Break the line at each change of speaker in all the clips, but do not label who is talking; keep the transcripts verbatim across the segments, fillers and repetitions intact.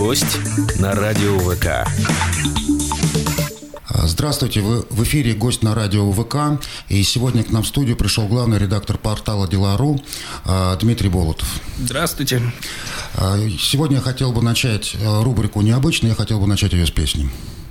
Гость на радио ВК.
Здравствуйте, вы в эфире «Гость на радио ВК». И сегодня к нам в студию пришел главный редактор портала Дела.ру Дмитрий Болотов.
Здравствуйте.
Сегодня я хотел бы начать рубрику «Необычно», я хотел бы начать ее с песни.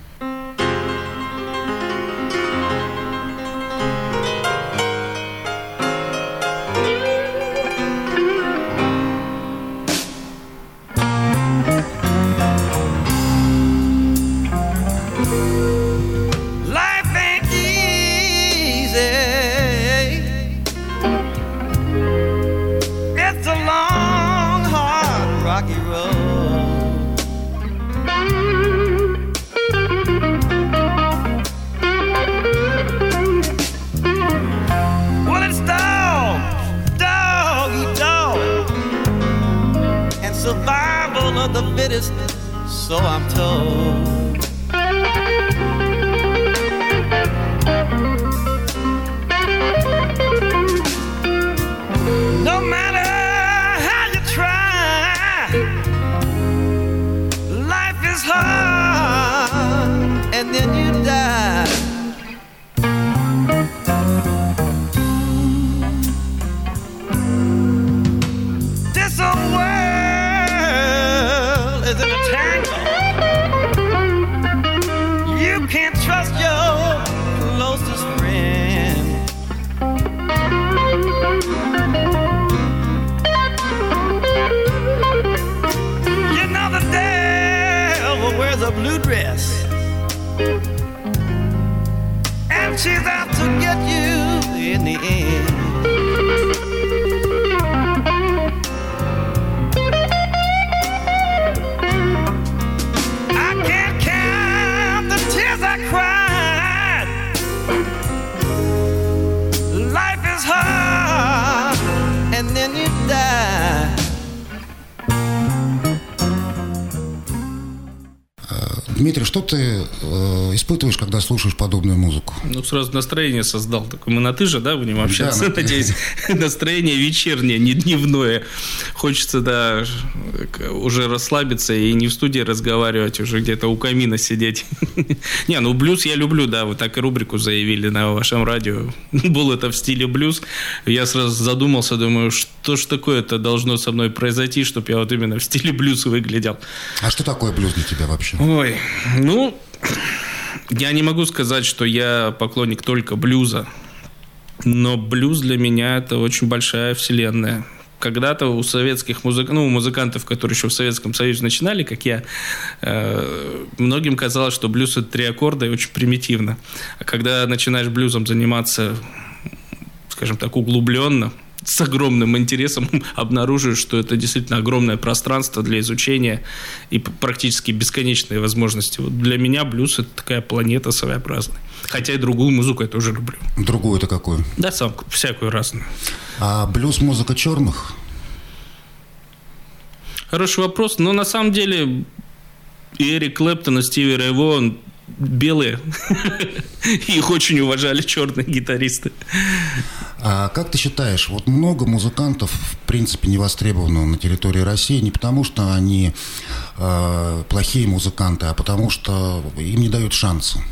So I'm told. No matter how you try, life is hard, and then you die. This old world is in a tangle. Can't trust your closest friend. You know the devil wears a blue dress, and she's out to get you in the end. And then you die.
Дмитрий, что ты э, испытываешь, когда слушаешь подобную музыку?
Ну, сразу настроение создал. Такое, мы на «ты» же, да, будем общаться,
да,
надеюсь. Настроение вечернее, не дневное. Хочется, да, уже расслабиться и не в студии разговаривать, уже где-то у камина сидеть. Не, ну, блюз я люблю, да, вы так и рубрику заявили на вашем радио. Был это в стиле блюз. Я сразу задумался, думаю, что ж такое-то должно со мной произойти, чтобы я вот именно в стиле блюз выглядел.
А что такое блюз для тебя вообще?
Ой, ну, я не могу сказать, что я поклонник только блюза, но блюз для меня – это очень большая вселенная. Когда-то у советских музыкантов, ну, у музыкантов, которые еще в Советском Союзе начинали, как я, э, многим казалось, что блюз – это три аккорда и очень примитивно. А когда начинаешь блюзом заниматься, скажем так, углубленно, с огромным интересом обнаруживаешь, что это действительно огромное пространство для изучения и практически бесконечные возможности. Вот для меня блюз – это такая планета своеобразная. Хотя и другую музыку я тоже люблю.
Другую это какую?
Да, сам, всякую разную.
А блюз – музыка черных?
Хороший вопрос. Но на самом деле и Эрик Клэптон, и Стиви Рэй Вон белые. Их очень уважали черные гитаристы.
А как ты считаешь, вот много музыкантов, в принципе, не востребовано на территории России не потому, что они э, плохие музыканты, а потому, что им не дают шанса?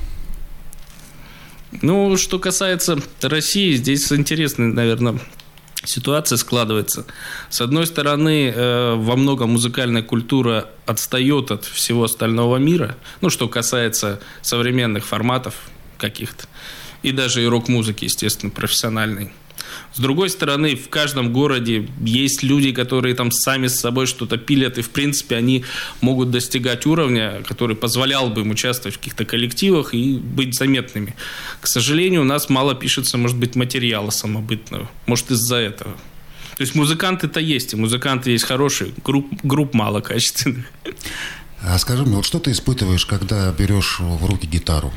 Ну, что касается России, здесь интересная, наверное, ситуация складывается. С одной стороны, э, во многом музыкальная культура отстает от всего остального мира, ну, что касается современных форматов каких-то, и даже и рок-музыки, естественно, профессиональной. С другой стороны, в каждом городе есть люди, которые там сами с собой что-то пилят, и, в принципе, они могут достигать уровня, который позволял бы им участвовать в каких-то коллективах и быть заметными. К сожалению, у нас мало пишется, может быть, материала самобытного. Может, из-за этого. То есть музыканты-то есть, и музыканты есть хорошие, групп, групп мало качественных.
А скажи мне, вот что ты испытываешь, когда берешь в руки гитару?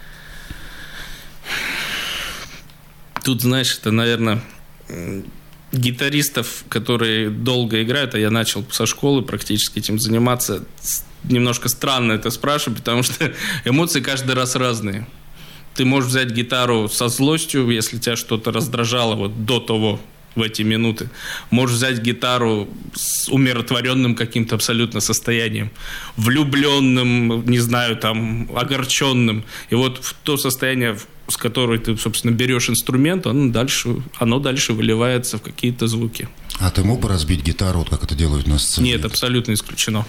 Тут, знаешь, это, наверное, гитаристов, которые долго играют, а я начал со школы практически этим заниматься. Немножко странно это спрашивать, потому что эмоции каждый раз разные. Ты можешь взять гитару со злостью, если тебя что-то раздражало вот до того, в эти минуты. Можешь взять гитару с умиротворенным каким-то абсолютно состоянием, влюбленным, не знаю, там, огорченным. И вот в то состояние, с которой ты, собственно, берешь инструмент, он дальше, оно дальше выливается в какие-то звуки.
А ты мог бы разбить гитару, вот как это делают на сцене?
Нет, абсолютно исключено.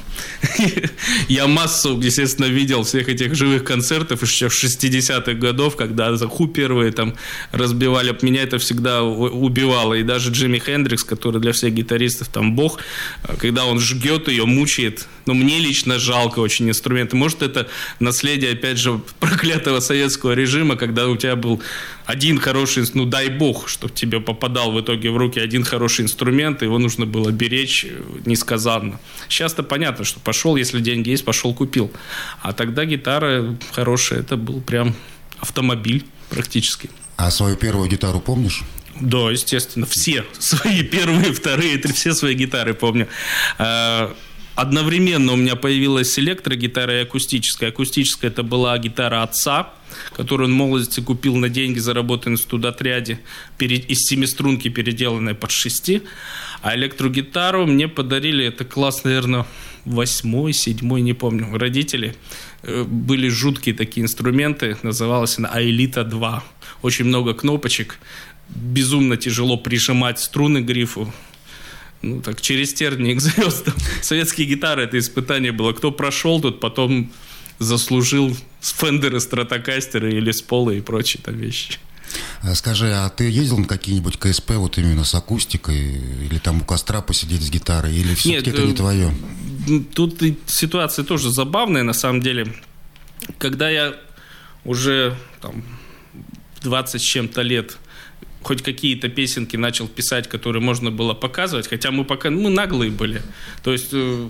Я массу, естественно, видел всех этих живых концертов еще в шестидесятых годов, когда за Ху первые там разбивали. Меня это всегда убивало. И даже Джимми Хендрикс, который для всех гитаристов там бог, когда он жгет ее, мучает. Но мне лично жалко очень инструменты. Может, это наследие, опять же, проклятого советского режима, когда у тебя был один хороший, ну дай бог, чтобы тебе попадал в итоге в руки один хороший инструмент, его нужно было беречь несказанно. Сейчас-то понятно, что пошел, если деньги есть, пошел купил. А тогда гитара хорошая, это был прям автомобиль практически.
А свою первую гитару помнишь?
Да, естественно, все свои первые, вторые, все свои гитары помню. Одновременно у меня появилась электрогитара и акустическая. Акустическая – это была гитара отца, которую он в молодости купил на деньги, заработанные в студотряде, из семиструнки, переделанной под шести. А электрогитару мне подарили, это класс, наверное, восьмой, седьмой, не помню, родители. Были жуткие такие инструменты, называлась она Аэлита два. Очень много кнопочек, безумно тяжело прижимать струны к грифу. Ну, так, через тернии к звездам. Советские гитары – это испытание было. Кто прошел, тот потом заслужил Фендеры, Стратокастеры или Сполы и прочие там вещи.
Скажи, а ты ездил на какие-нибудь КСП вот именно с акустикой? Или там у костра посидеть с гитарой? Или все-таки это не твое?
Тут ситуация тоже забавная, на самом деле. Когда я уже там двадцать с чем-то лет хоть какие-то песенки начал писать, которые можно было показывать, хотя мы пока мы наглые были. То есть э,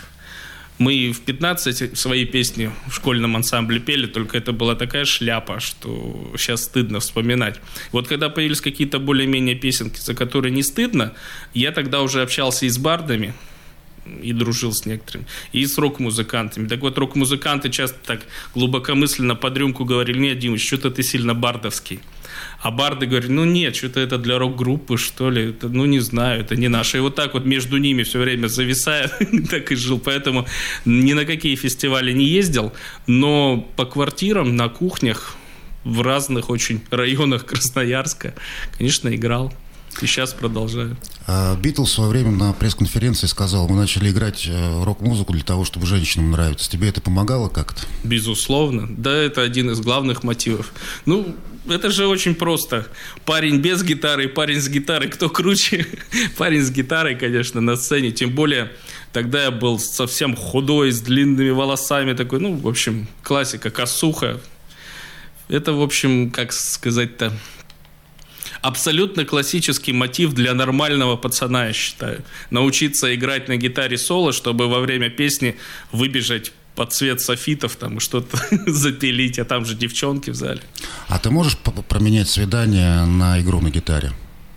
мы в пятнадцать свои песни в школьном ансамбле пели, только это была такая шляпа, что сейчас стыдно вспоминать. Вот когда появились какие-то более-менее песенки, за которые не стыдно, я тогда уже общался и с бардами, и дружил с некоторыми, и с рок-музыкантами. Так вот, рок-музыканты часто так глубокомысленно под рюмку говорили: нет, Димыч, что-то ты сильно бардовский. А барды говорят: ну нет, что-то это для рок-группы, что ли, это, ну не знаю, это не наше. И вот так вот между ними все время зависая, так и жил. Поэтому ни на какие фестивали не ездил, но по квартирам, на кухнях в разных очень районах Красноярска, конечно, играл. И сейчас продолжаю.
Битлз в свое время на пресс-конференции сказал: мы начали играть рок-музыку для того, чтобы женщинам нравиться. Тебе это помогало как-то?
Безусловно. Да, это один из главных мотивов. Ну, это же очень просто. Парень без гитары и парень с гитарой. Кто круче? Парень с гитарой, конечно, на сцене. Тем более, тогда я был совсем худой, с длинными волосами. Такой, ну, в общем, классика, косуха. Это, в общем, как сказать-то... абсолютно классический мотив для нормального пацана, я считаю. Научиться играть на гитаре соло, чтобы во время песни выбежать под цвет софитов там, и что-то запилить, а там же девчонки в зале.
А ты можешь променять свидание на игру на гитаре?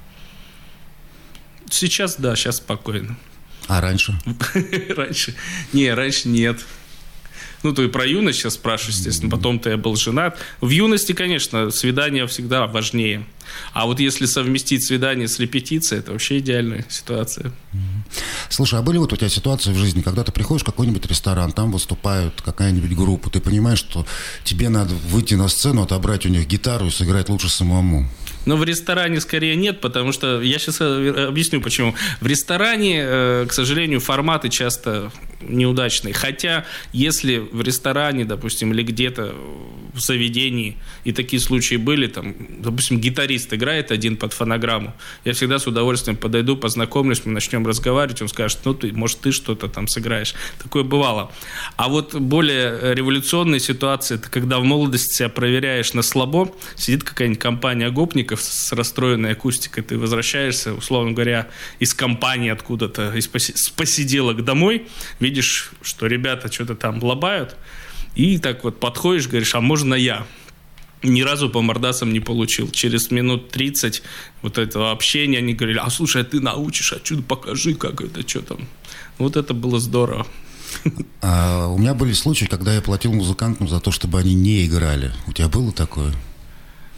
Сейчас да, сейчас спокойно.
А раньше?
Раньше? Не, раньше нет. Ну, ты про юность сейчас спрашиваешь, естественно, потом-то я был женат. В юности, конечно, свидание всегда важнее. А вот если совместить свидание с репетицией, это вообще идеальная ситуация.
Слушай, а были вот у тебя ситуации в жизни, когда ты приходишь в какой-нибудь ресторан, там выступают какая-нибудь группа, ты понимаешь, что тебе надо выйти на сцену, отобрать у них гитару и сыграть лучше самому?
Но в ресторане скорее нет, потому что, я сейчас объясню почему. В ресторане, к сожалению, форматы часто неудачные. Хотя, если в ресторане, допустим, или где-то в заведении, и такие случаи были, там, допустим, гитарист играет один под фонограмму, я всегда с удовольствием подойду, познакомлюсь, мы начнем разговаривать, он скажет: ну, ты, может, ты что-то там сыграешь. Такое бывало. А вот более революционные ситуации, это когда в молодости себя проверяешь на слабо, сидит какая-нибудь компания гопников с расстроенной акустикой, ты возвращаешься, условно говоря, из компании откуда-то, из посиделок домой, видишь, что ребята что-то там лобают, и так вот подходишь, говоришь: а можно я? Ни разу по мордасам не получил. Через минут тридцать вот этого общения они говорили: а слушай, а ты научишь, а чудо покажи, как это, что там. Вот это было здорово.
А у меня были случаи, когда я платил музыкантам за то, чтобы они не играли. У тебя было такое?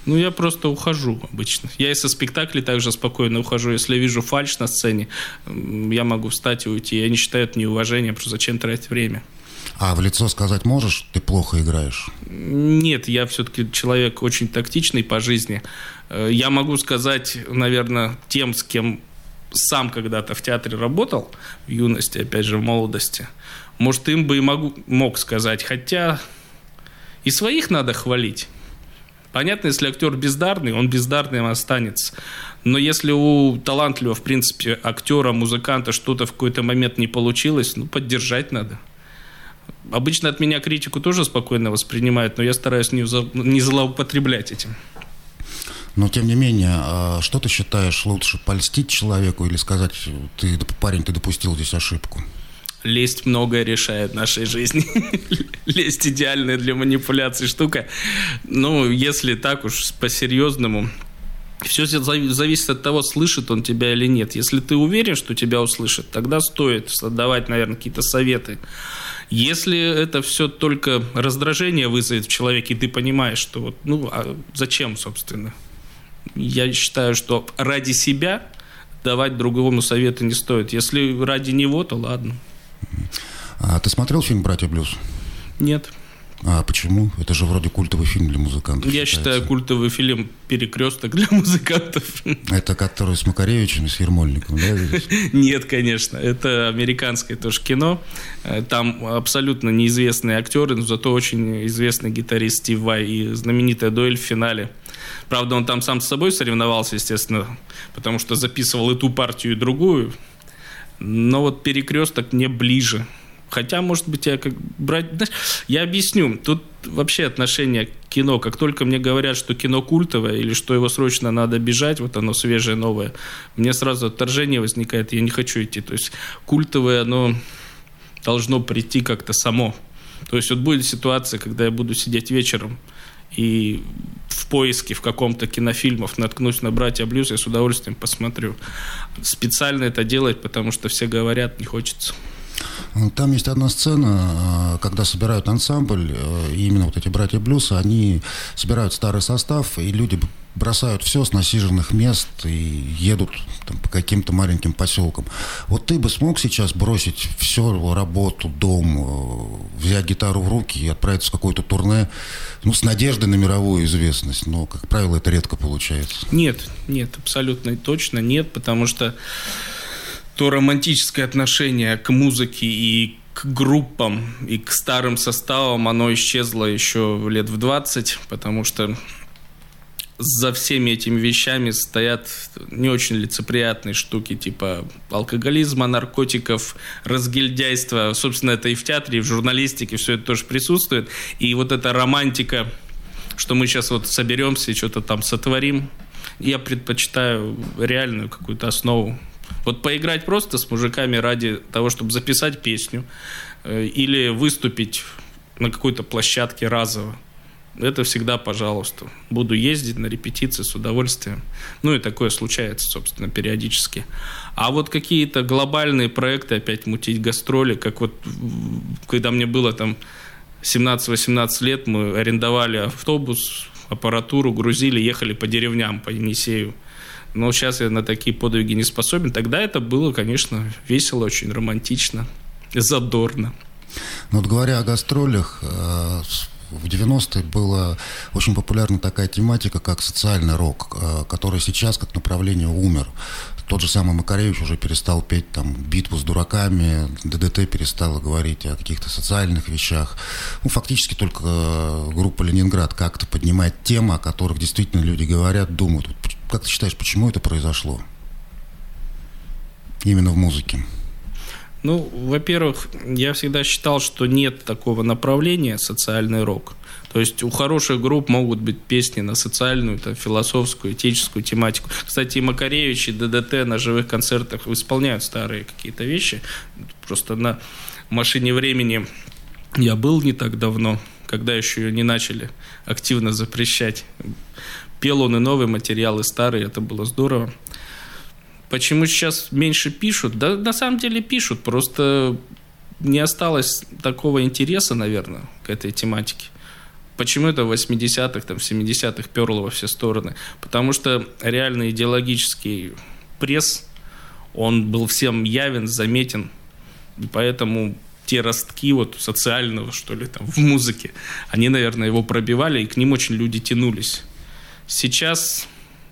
Ну, я просто ухожу обычно. Я и со спектаклей также спокойно ухожу. Если вижу фальшь на сцене, я могу встать и уйти. Я не считаю это неуважением, просто зачем тратить время.
А в лицо сказать можешь, ты плохо играешь?
Нет, я все-таки человек очень тактичный по жизни. Я могу сказать, наверное, тем, с кем сам когда-то в театре работал, в юности, опять же, в молодости, может, им бы и могу, мог сказать. Хотя и своих надо хвалить. Понятно, если актер бездарный, он бездарным останется. Но если у талантливого, в принципе, актера, музыканта что-то в какой-то момент не получилось, ну, поддержать надо. Обычно от меня критику тоже спокойно воспринимают, но я стараюсь не, за, не злоупотреблять этим.
Но, тем не менее, что ты считаешь лучше, польстить человеку или сказать, ты, парень, ты допустил здесь ошибку?
Лесть многое решает в нашей жизни. Лесть идеальная для манипуляций штука. Ну, если так уж по-серьезному, все зависит от того, слышит он тебя или нет. Если ты уверен, что тебя услышит, тогда стоит давать, наверное, какие-то советы. Если это все только раздражение вызовет в человеке, и ты понимаешь, что вот, ну, а зачем, собственно? Я считаю, что ради себя давать другому советы не стоит. Если ради него, то ладно.
А ты смотрел фильм «Братья Блюз»?
Нет.
А почему? Это же вроде культовый фильм для музыкантов.
Я считается. считаю культовый фильм «Перекресток» для музыкантов.
Это который с Макаревичем и с Ермольником, да?
Нет, конечно. Это американское тоже кино. Там абсолютно неизвестные актеры, но зато очень известный гитарист Стив Vai и знаменитая дуэль в финале. Правда, он там сам с собой соревновался, естественно, потому что записывал и ту партию, и другую. Но вот «Перекресток» мне ближе. Хотя, может быть, я как брать... Я объясню. Тут вообще отношение к кино. Как только мне говорят, что кино культовое или что его срочно надо бежать, вот оно свежее, новое, мне сразу отторжение возникает, я не хочу идти. То есть культовое, оно должно прийти как-то само. То есть вот будет ситуация, когда я буду сидеть вечером и в поиске в каком-то кинофильмах наткнусь на «Братья Блюз», я с удовольствием посмотрю. Специально это делать, потому что все говорят, не хочется.
Там есть одна сцена, когда собирают ансамбль, и именно вот эти «Братья Блюз», они собирают старый состав, и люди бросают все с насиженных мест и едут там, по каким-то маленьким поселкам. Вот ты бы смог сейчас бросить всю работу, дом, взять гитару в руки и отправиться в какое-то турне, ну, с надеждой на мировую известность, но, как правило, это редко получается.
Нет, нет, абсолютно точно нет, потому что то романтическое отношение к музыке и к группам, и к старым составам, оно исчезло еще лет в двадцать, потому что за всеми этими вещами стоят не очень лицеприятные штуки, типа алкоголизма, наркотиков, разгильдяйства. Собственно, это и в театре, и в журналистике все это тоже присутствует. И вот эта романтика, что мы сейчас вот соберемся и что-то там сотворим, я предпочитаю реальную какую-то основу. Вот поиграть просто с мужиками ради того, чтобы записать песню э, или выступить на какой-то площадке разово. Это всегда пожалуйста. Буду ездить на репетиции с удовольствием. Ну и такое случается, собственно, периодически. А вот какие-то глобальные проекты, опять мутить гастроли, как вот когда мне было там семнадцать-восемнадцать лет, мы арендовали автобус, аппаратуру, грузили, ехали по деревням, по Енисею. Но сейчас я на такие подвиги не способен. Тогда это было, конечно, весело, очень романтично, задорно.
Ну вот говоря о гастролях, в девяностые была очень популярна такая тематика, как социальный рок, который сейчас как направление умер. Тот же самый Макаревич уже перестал петь там «Битву с дураками», ДДТ перестала говорить о каких-то социальных вещах. Ну, фактически только группа «Ленинград» как-то поднимает темы, о которых действительно люди говорят, думают. Как ты считаешь, почему это произошло? Именно в музыке.
Ну, во-первых, я всегда считал, что нет такого направления социальный рок. То есть у хороших групп могут быть песни на социальную, там, философскую, этическую тематику. Кстати, и Макаревич, и ДДТ на живых концертах исполняют старые какие-то вещи. Просто на «Машине времени» я был не так давно, когда еще ее не начали активно запрещать. Пел он и новый материал, и старый, это было здорово. Почему сейчас меньше пишут? Да, на самом деле пишут, просто не осталось такого интереса, наверное, к этой тематике. Почему это в восьмидесятых, там, в семидесятых перло во все стороны? Потому что реально идеологический пресс, он был всем явен, заметен, и поэтому те ростки вот социального, что ли, там, в музыке, они, наверное, его пробивали, и к ним очень люди тянулись. Сейчас,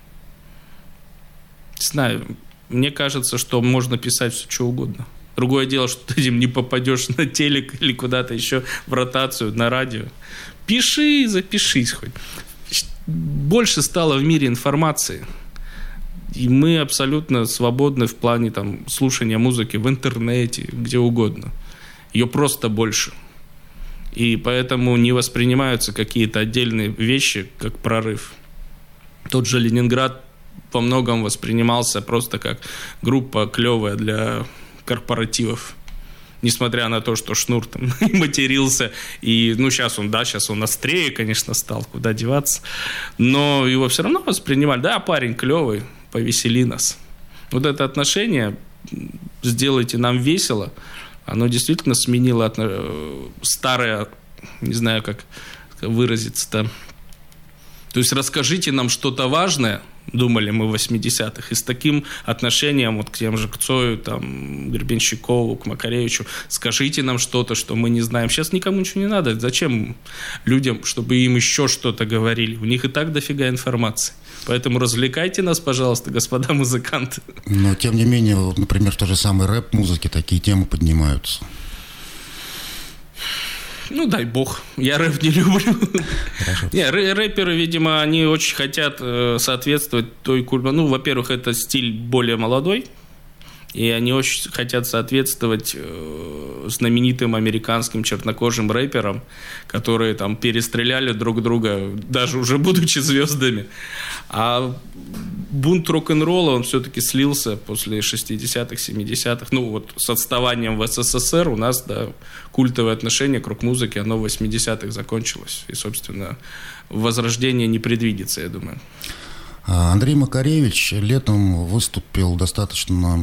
не знаю, мне кажется, что можно писать все, что угодно. Другое дело, что ты этим не попадешь на телек или куда-то еще в ротацию, на радио. Пиши, запишись хоть. Больше стало в мире информации. И мы абсолютно свободны в плане там, слушания музыки в интернете, где угодно. Ее просто больше. И поэтому не воспринимаются какие-то отдельные вещи как прорыв. Тот же Ленинград во многом воспринимался просто как группа клевая для корпоративов. Несмотря на то, что Шнур там матерился. И, ну, сейчас он, да, сейчас он острее, конечно, стал, куда деваться. Но его все равно воспринимали. Да, парень клевый, повесели нас. Вот это отношение «сделайте нам весело», оно действительно сменило отно... старое, не знаю, как выразиться-то. То есть расскажите нам что-то важное, думали мы в восьмидесятых, и с таким отношением вот к тем же, к Цою, там, Гребенщикову, к Макаревичу, скажите нам что-то, что мы не знаем. Сейчас никому ничего не надо. Зачем людям, чтобы им еще что-то говорили? У них и так дофига информации. Поэтому развлекайте нас, пожалуйста, господа музыканты. Но,
тем не менее, вот, например, в той же самой рэп-музыке такие темы поднимаются.
Ну, дай бог. Я рэп не люблю. Не, рэперы, видимо, они очень хотят соответствовать той культуре. Ну, во-первых, это стиль более молодой. И они очень хотят соответствовать знаменитым американским чернокожим рэперам, которые там перестреляли друг друга, даже уже будучи звездами. А бунт рок-н-ролла, он все-таки слился после шестидесятых, семидесятых. Ну, вот с отставанием в СССР у нас, да, культовое отношение к рок-музыке, оно в восьмидесятых закончилось. И, собственно, возрождение не предвидится, я думаю.
Андрей Макаревич летом выступил достаточно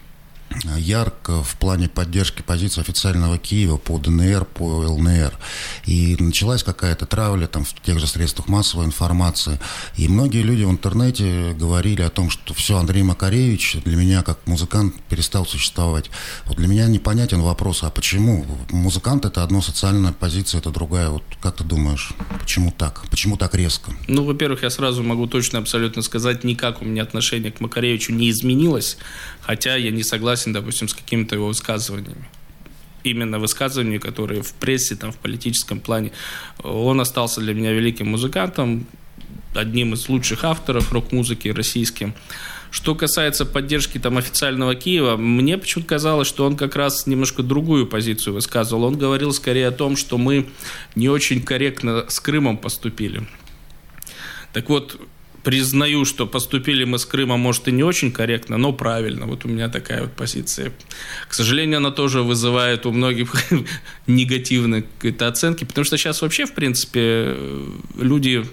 ярко в плане поддержки позиции официального Киева по ДНР, по ЛНР. И началась какая-то травля там, в тех же средствах массовой информации. И многие люди в интернете говорили о том, что все, Андрей Макаревич для меня как музыкант перестал существовать. Вот для меня непонятен вопрос, а почему? Музыкант — это одно, социальная позиция — это другая. Вот как ты думаешь, почему так? Почему так резко?
Ну, во-первых, я сразу могу точно абсолютно сказать, никак у меня отношение к Макаревичу не изменилось, хотя я не согласен, допустим, с какими-то его высказываниями. Именно высказывания, которые в прессе, там, в политическом плане. Он остался для меня великим музыкантом, одним из лучших авторов рок-музыки российским. Что касается поддержки там, официального Киева, мне почему-то казалось, что он как раз немножко другую позицию высказывал. Он говорил скорее о том, что мы не очень корректно с Крымом поступили. Так вот, признаю, что поступили мы с Крымом, может, и не очень корректно, но правильно. Вот у меня такая вот позиция. К сожалению, она тоже вызывает у многих негативные какие-то оценки, потому что сейчас вообще, в принципе, люди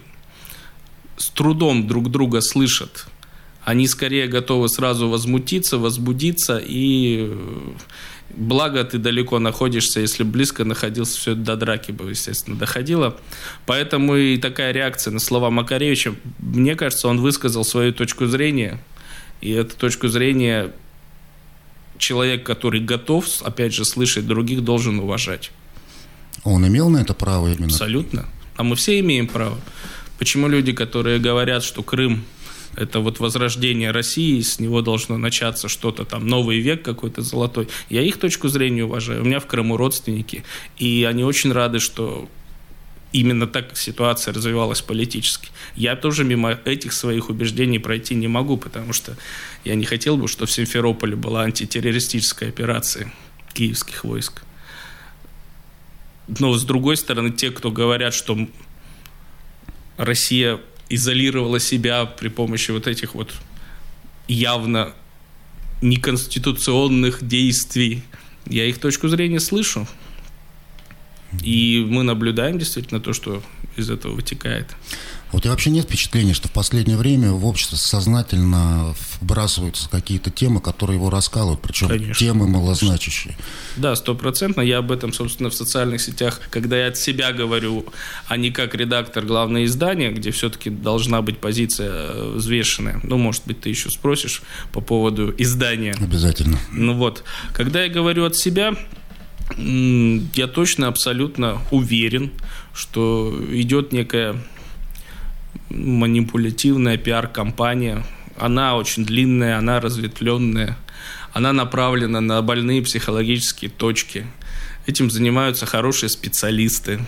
с трудом друг друга слышат. Они скорее готовы сразу возмутиться, возбудиться, и благо ты далеко находишься, если близко находился, все это до драки бы, естественно, доходило. Поэтому и такая реакция на слова Макаревича, мне кажется, он высказал свою точку зрения, и эту точку зрения человек, который готов, опять же, слышать других, должен уважать.
Он имел на это право именно?
Абсолютно. А мы все имеем право. Почему люди, которые говорят, что Крым — это вот возрождение России, с него должно начаться что-то там, новый век какой-то золотой. Я их точку зрения уважаю. У меня в Крыму родственники, и они очень рады, что именно так ситуация развивалась политически. Я тоже мимо этих своих убеждений пройти не могу, потому что я не хотел бы, чтобы в Симферополе была антитеррористическая операция киевских войск. Но, с другой стороны, те, кто говорят, что Россия изолировала себя при помощи вот этих вот явно неконституционных действий, я их точку зрения слышу. И мы наблюдаем действительно то, что из этого вытекает.
У тебя вообще нет впечатления, что в последнее время в обществе сознательно вбрасываются какие-то темы, которые его раскалывают, причем Конечно. темы малозначащие?
Да, стопроцентно. Я об этом, собственно, в социальных сетях, когда я от себя говорю, а не как редактор главного издания, где все-таки должна быть позиция взвешенная. Ну, может быть, ты еще спросишь по поводу издания.
Обязательно.
Ну вот, когда я говорю от себя, я точно, абсолютно уверен, что идет некая манипулятивная пиар-компания. Она очень длинная, она разветвленная, она направлена на больные психологические точки. Этим занимаются хорошие специалисты.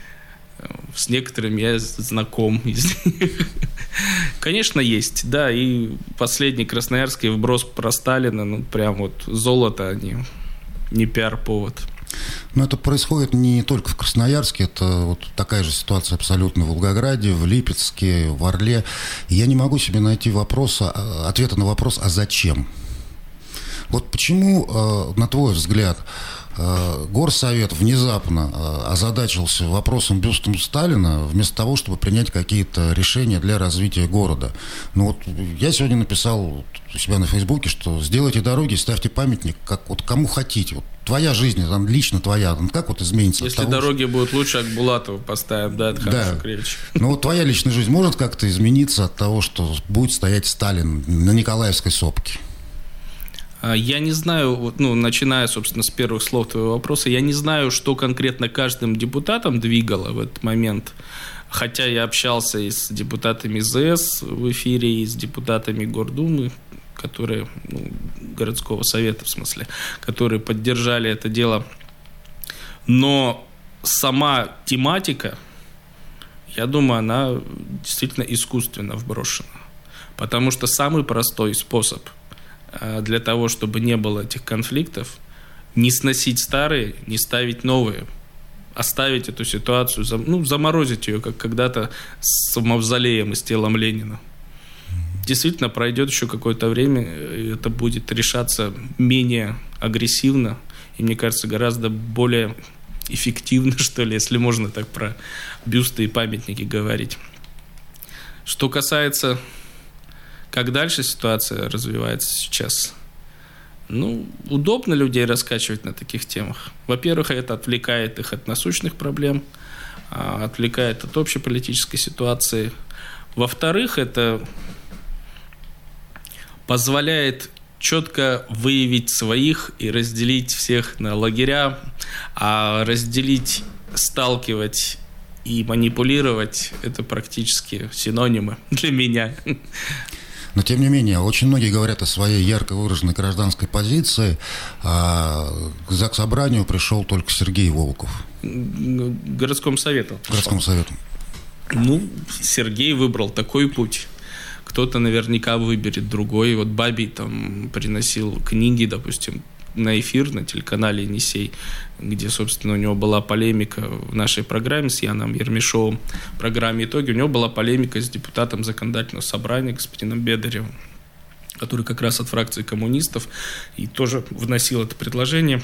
С некоторыми я знаком из них. Конечно, есть, да, и последний красноярский вброс про Сталина, ну, прям вот золото, а не, не пиар-повод.
Но это происходит не только в Красноярске, это вот такая же ситуация абсолютно в Волгограде, в Липецке, в Орле. И я не могу себе найти вопроса, ответа на вопрос, а зачем? Вот почему, на твой взгляд, Горсовет внезапно озадачился вопросом бюстом Сталина вместо того, чтобы принять какие-то решения для развития города? Ну вот я сегодня написал у себя на Фейсбуке, что сделайте дороги, ставьте памятник, как вот кому хотите. Вот твоя жизнь, там, лично твоя, ну, как вот изменится?
Если
того,
дороги
что...
будут лучше, Акбулатова поставим, да, это хорошая
да.
речь.
Ну вот твоя личная жизнь может как-то измениться от того, что будет стоять Сталин на Николаевской сопке?
Я не знаю, ну, начиная, собственно, с первых слов твоего вопроса, я не знаю, что конкретно каждым депутатом двигало в этот момент. Хотя я общался и с депутатами ЗС в эфире, и с депутатами Гордумы, которые, ну, городского совета в смысле, которые поддержали это дело. Но сама тематика, я думаю, она действительно искусственно вброшена. Потому что самый простой способ для того, чтобы не было этих конфликтов, не сносить старые, не ставить новые, оставить эту ситуацию, ну, заморозить ее, как когда-то с мавзолеем и с телом Ленина. Действительно, пройдет еще какое-то время, и это будет решаться менее агрессивно, и, мне кажется, гораздо более эффективно, что ли, если можно так про бюсты и памятники говорить. Что касается... Как дальше ситуация развивается сейчас? Ну, удобно людей раскачивать на таких темах. Во-первых, это отвлекает их от насущных проблем, отвлекает от общеполитической ситуации. Во-вторых, это позволяет четко выявить своих и разделить всех на лагеря, а разделить, сталкивать и манипулировать – это практически синонимы для меня.
Но, тем не менее, очень многие говорят о своей ярко выраженной гражданской позиции, а к Заксобранию пришел только Сергей Волков.
Городскому совету.
Городскому совету.
Ну, Сергей выбрал такой путь. Кто-то наверняка выберет другой. Вот Бабий там приносил книги, допустим, на эфир на телеканале «Енисей», где, собственно, у него была полемика в нашей программе с Яном Ермешовым, в программе «Итоги», у него была полемика с депутатом законодательного собрания господином Бедаревым, который как раз от фракции коммунистов и тоже вносил это предложение.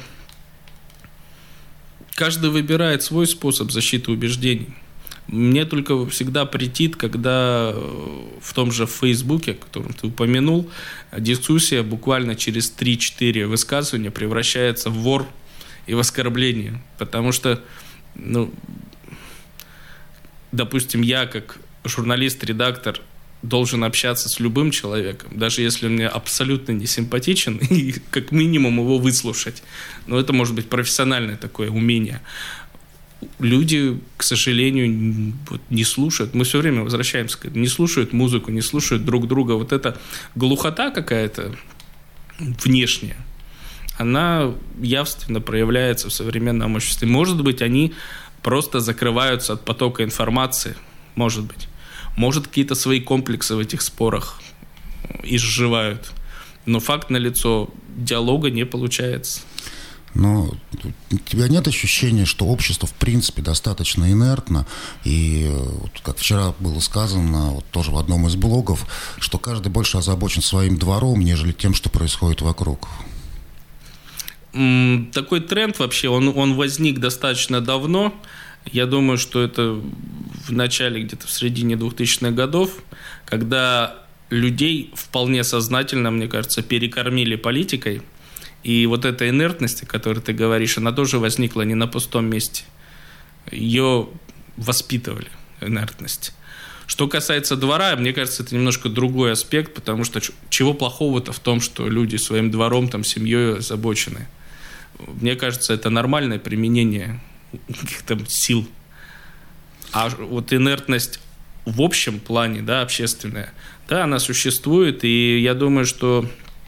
Каждый выбирает свой способ защиты убеждений. Мне только всегда претит, когда в том же Фейсбуке, о котором ты упомянул, дискуссия буквально через три-четыре высказывания превращается в вор и в оскорбление. Потому что, ну, допустим, я как журналист-редактор должен общаться с любым человеком, даже если он мне абсолютно не симпатичен, и как минимум его выслушать. Но это может быть профессиональное такое умение. Люди, к сожалению, не слушают. Мы все время возвращаемся, не слушают музыку, не слушают друг друга. Вот эта глухота какая-то внешняя, она явственно проявляется в современном обществе. Может быть, они просто закрываются от потока информации. Может быть. Может, какие-то свои комплексы в этих спорах изживают. Но факт налицо, диалога не получается.
Но у тебя нет ощущения, что общество в принципе достаточно инертно, и вот, как вчера было сказано, вот тоже в одном из блогов, что каждый больше озабочен своим двором, нежели тем, что происходит вокруг?
Такой тренд вообще, он, он возник достаточно давно. Я думаю, что это в начале, где-то в середине двухтысячных годов, когда людей вполне сознательно, мне кажется, перекормили политикой. И вот эта инертность, о которой ты говоришь, она тоже возникла не на пустом месте. Ее воспитывали, инертность. Что касается двора, мне кажется, это немножко другой аспект, потому что чего плохого-то в том, что люди своим двором, там, семьей озабочены. Мне кажется, это нормальное применение каких-то сил. А вот инертность в общем плане, да, общественная, да, она существует, и я думаю, что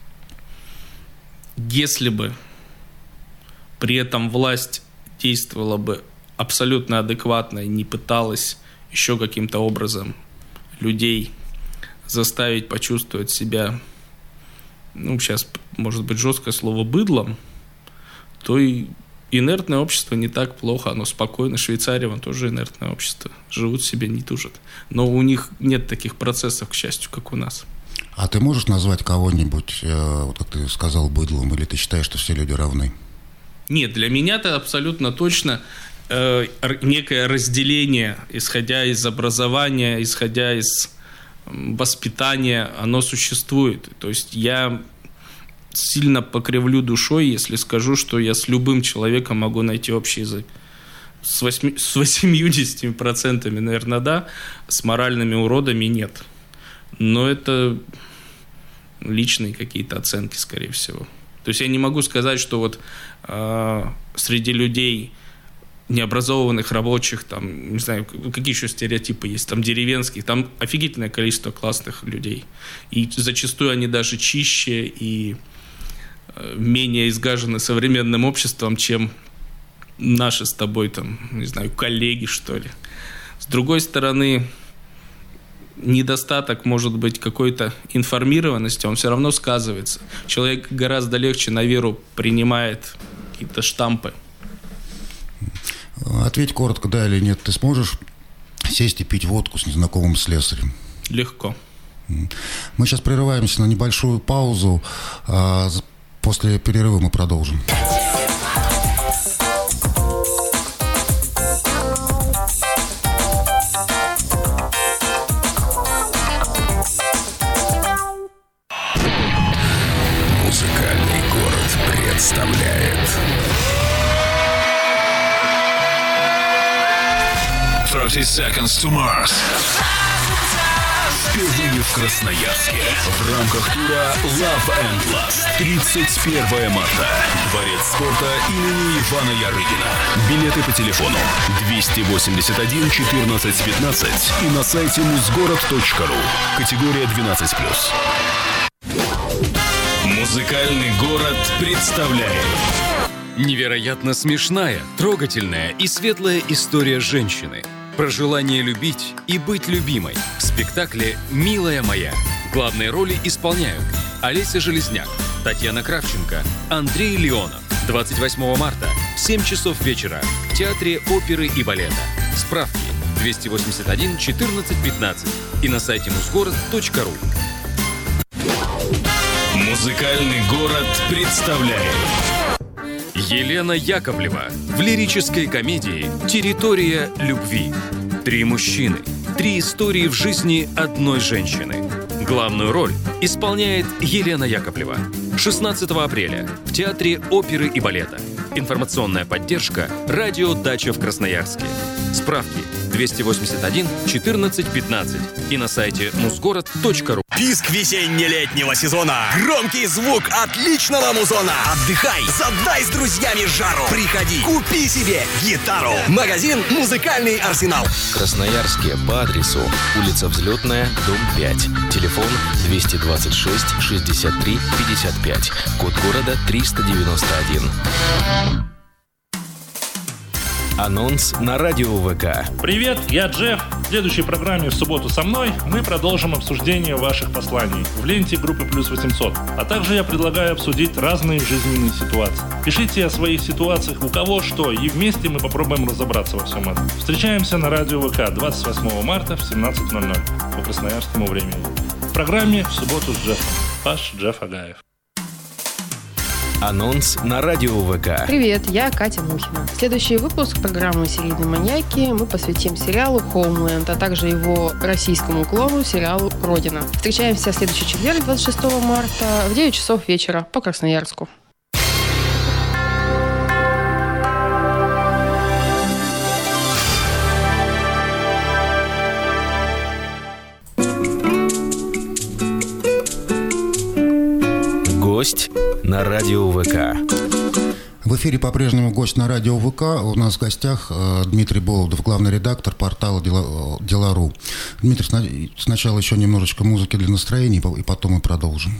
если бы при этом власть действовала бы абсолютно адекватно и не пыталась еще каким-то образом людей заставить почувствовать себя, ну, сейчас, может быть, жесткое слово, быдлом, то и инертное общество не так плохо, оно спокойно. Швейцария, вон тоже инертное общество. Живут себе, не тужат. Но у них нет таких процессов, к счастью, как у нас.
А ты можешь назвать кого-нибудь, э, вот как ты сказал, быдлом, или ты считаешь, что все люди равны?
Нет, для меня это абсолютно точно э, некое разделение, исходя из образования, исходя из воспитания, оно существует. То есть я сильно покривлю душой, если скажу, что я с любым человеком могу найти общий язык. С, восьми, с восемьюдесятью процентами, наверное, да, с моральными уродами нет. Но это личные какие-то оценки, скорее всего. То есть я не могу сказать, что вот э, среди людей необразованных, рабочих, там, не знаю, какие еще стереотипы есть, там, деревенских, там офигительное количество классных людей. И зачастую они даже чище и менее изгажены современным обществом, чем наши с тобой, там, не знаю, коллеги, что ли. С другой стороны, недостаток, может быть, какой-то информированности, он все равно сказывается. Человек гораздо легче на веру принимает какие-то штампы.
Ответь коротко, да или нет. Ты сможешь сесть и пить водку с незнакомым слесарем?
Легко.
Мы сейчас прерываемся на небольшую паузу. После перерыва мы продолжим.
Музыкальный город представляет
thirty seconds to Mars. Впервые в Красноярске в рамках тура Love and Lust. тридцать первого марта. Дворец спорта имени Ивана Ярыгина. Билеты по телефону двести восемьдесят один четырнадцать пятнадцать и на сайте музгород точка ру. Категория двенадцать плюс. Музыкальный город представляет
невероятно смешная, трогательная и светлая история женщины. Про желание любить и быть любимой. В спектакле «Милая моя». Главные роли исполняют Олеся Железняк, Татьяна Кравченко, Андрей Леонов. двадцать восьмого марта в семь часов вечера в Театре оперы и балета. Справки двести восемьдесят один четырнадцать пятнадцать и на сайте музгород точка ру.
Музыкальный город представляет
Елена Яковлева в лирической комедии «Территория любви». Три мужчины, три истории в жизни одной женщины. Главную роль исполняет Елена Яковлева. шестнадцатого апреля в Театре оперы и балета. Информационная поддержка «Радио Дача» в Красноярске. Справки двести восемьдесят один четырнадцать пятнадцать и на сайте музгород точка ру.
Писк весенне-летнего сезона. Громкий звук отличного музона. Отдыхай, задай с друзьями жару. Приходи, купи себе гитару. Магазин «Музыкальный арсенал».
в Красноярске по адресу улица Взлетная, дом пять. Телефон двести двадцать шесть шестьдесят три пятьдесят пять. Код города триста девяносто один. Анонс на радио ВК.
Привет, я Джефф. В следующей программе «В субботу со мной» мы продолжим обсуждение ваших посланий в ленте группы «Плюс восемьсот». А также я предлагаю обсудить разные жизненные ситуации. Пишите о своих ситуациях у кого что, и вместе мы попробуем разобраться во всем этом. Встречаемся на радио ВК двадцать восьмого марта в семнадцать ноль ноль по красноярскому времени. В программе «В субботу с Джеффом». Ваш Джефф Агаев.
Анонс на радио ВК.
Привет, я Катя Мухина. Следующий выпуск программы «Серийные маньяки» мы посвятим сериалу «Хоумленд», а также его российскому клону, сериалу «Родина». Встречаемся в следующий четверг, двадцать шестого марта, в девять часов вечера по Красноярску.
Гость на радио ВК.
В эфире по-прежнему гость на радио ВК. У нас в гостях Дмитрий Болдов, главный редактор портала Дела.ру. Дмитрий, сначала еще немножечко музыки для настроения, и потом мы продолжим.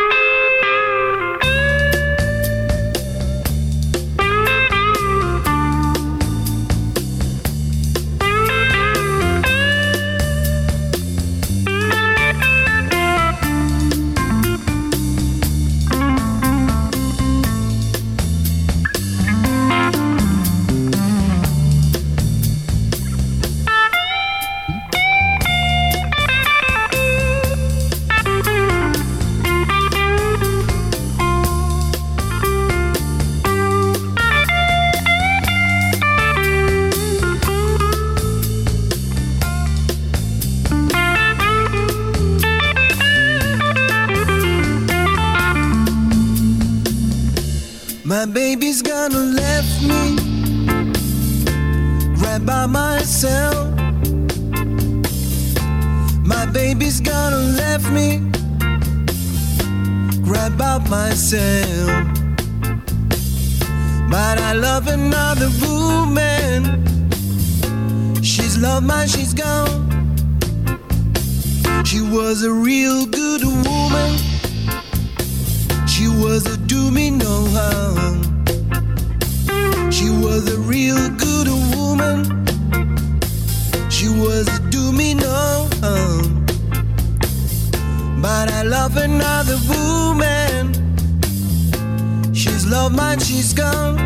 My baby's gonna left me right by myself. My baby's gonna left me right by myself. But I love another woman. She's loved mine, she's gone. She was a real good woman. She was a do me no harm. She was a real good woman. She was a do me no harm. But I love another woman. She's loved mine, she's gone.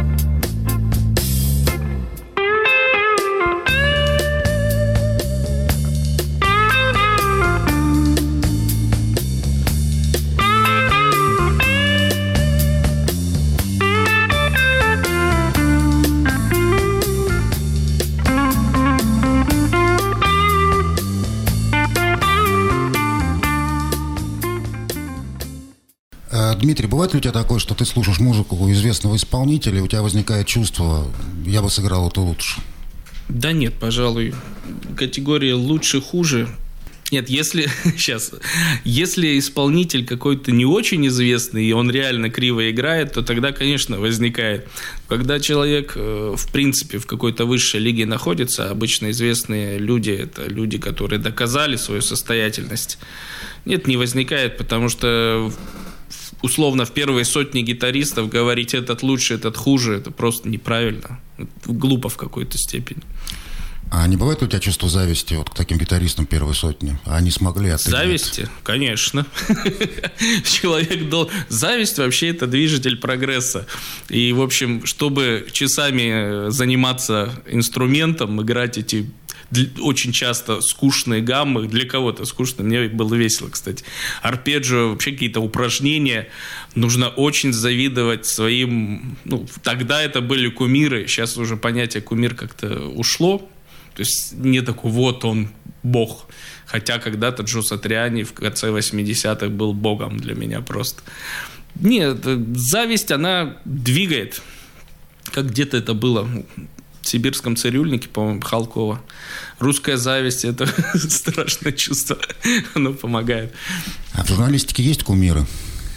Дмитрий, бывает ли у тебя такое, что ты слушаешь музыку у известного исполнителя, и у тебя возникает чувство, я бы сыграл это лучше?
Да нет, пожалуй, категория лучше-хуже. Нет, если сейчас, если исполнитель какой-то не очень известный, и он реально криво играет, то тогда, конечно, возникает. Когда человек, в принципе, в какой-то высшей лиге находится, обычно известные люди – это люди, которые доказали свою состоятельность. Нет, не возникает, потому что условно в первой сотне гитаристов говорить этот лучше, этот хуже, это просто неправильно. Это глупо в какой-то степени.
А не бывает ли у тебя чувство зависти вот к таким гитаристам первой сотни? А они смогли, а ты
Зависти? Нет? Конечно. Человек должен... Зависть вообще это движитель прогресса. И, в общем, чтобы часами заниматься инструментом, играть эти очень часто скучные гаммы, для кого-то скучно, мне было весело, кстати. Арпеджио, вообще какие-то упражнения, нужно очень завидовать своим... Ну, тогда это были кумиры, сейчас уже понятие кумир как-то ушло. То есть не такой, вот он, бог. Хотя когда-то Джо Сатриани в конце восьмидесятых был богом для меня просто. Нет, зависть, она двигает. Как где-то это было в «Сибирском цирюльнике», по-моему, Халкова. Русская зависть – это страшное чувство. Оно помогает.
А в журналистике есть кумиры?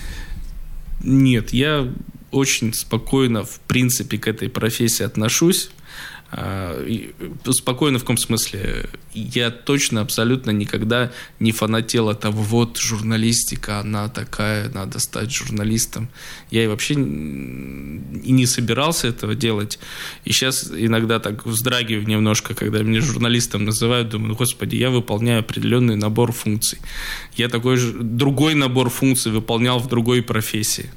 Нет, я очень спокойно, в принципе, к этой профессии отношусь. Спокойно в каком смысле? Я точно, абсолютно никогда не фанател от того, вот журналистика, она такая, надо стать журналистом. Я и вообще и не собирался этого делать. И сейчас иногда так вздрагиваю немножко, когда меня журналистом называют, думаю, ну, господи, я выполняю определенный набор функций. Я такой же, другой набор функций выполнял в другой профессии.